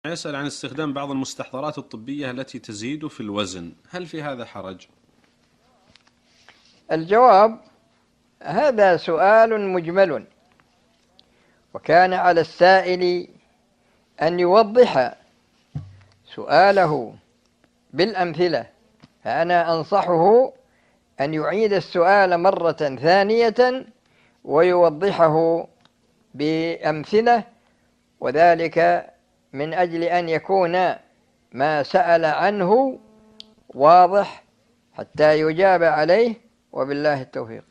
يسأل عن استخدام بعض المستحضرات الطبية التي تزيد في الوزن، هل في هذا حرج؟ الجواب: هذا سؤال مجمل، وكان على السائل أن يوضح سؤاله بالأمثلة، فأنا أنصحه أن يعيد السؤال مرة ثانية ويوضحه بأمثلة، وذلك من أجل أن يكون ما سأل عنه واضح حتى يجاب عليه، وبالله التوفيق.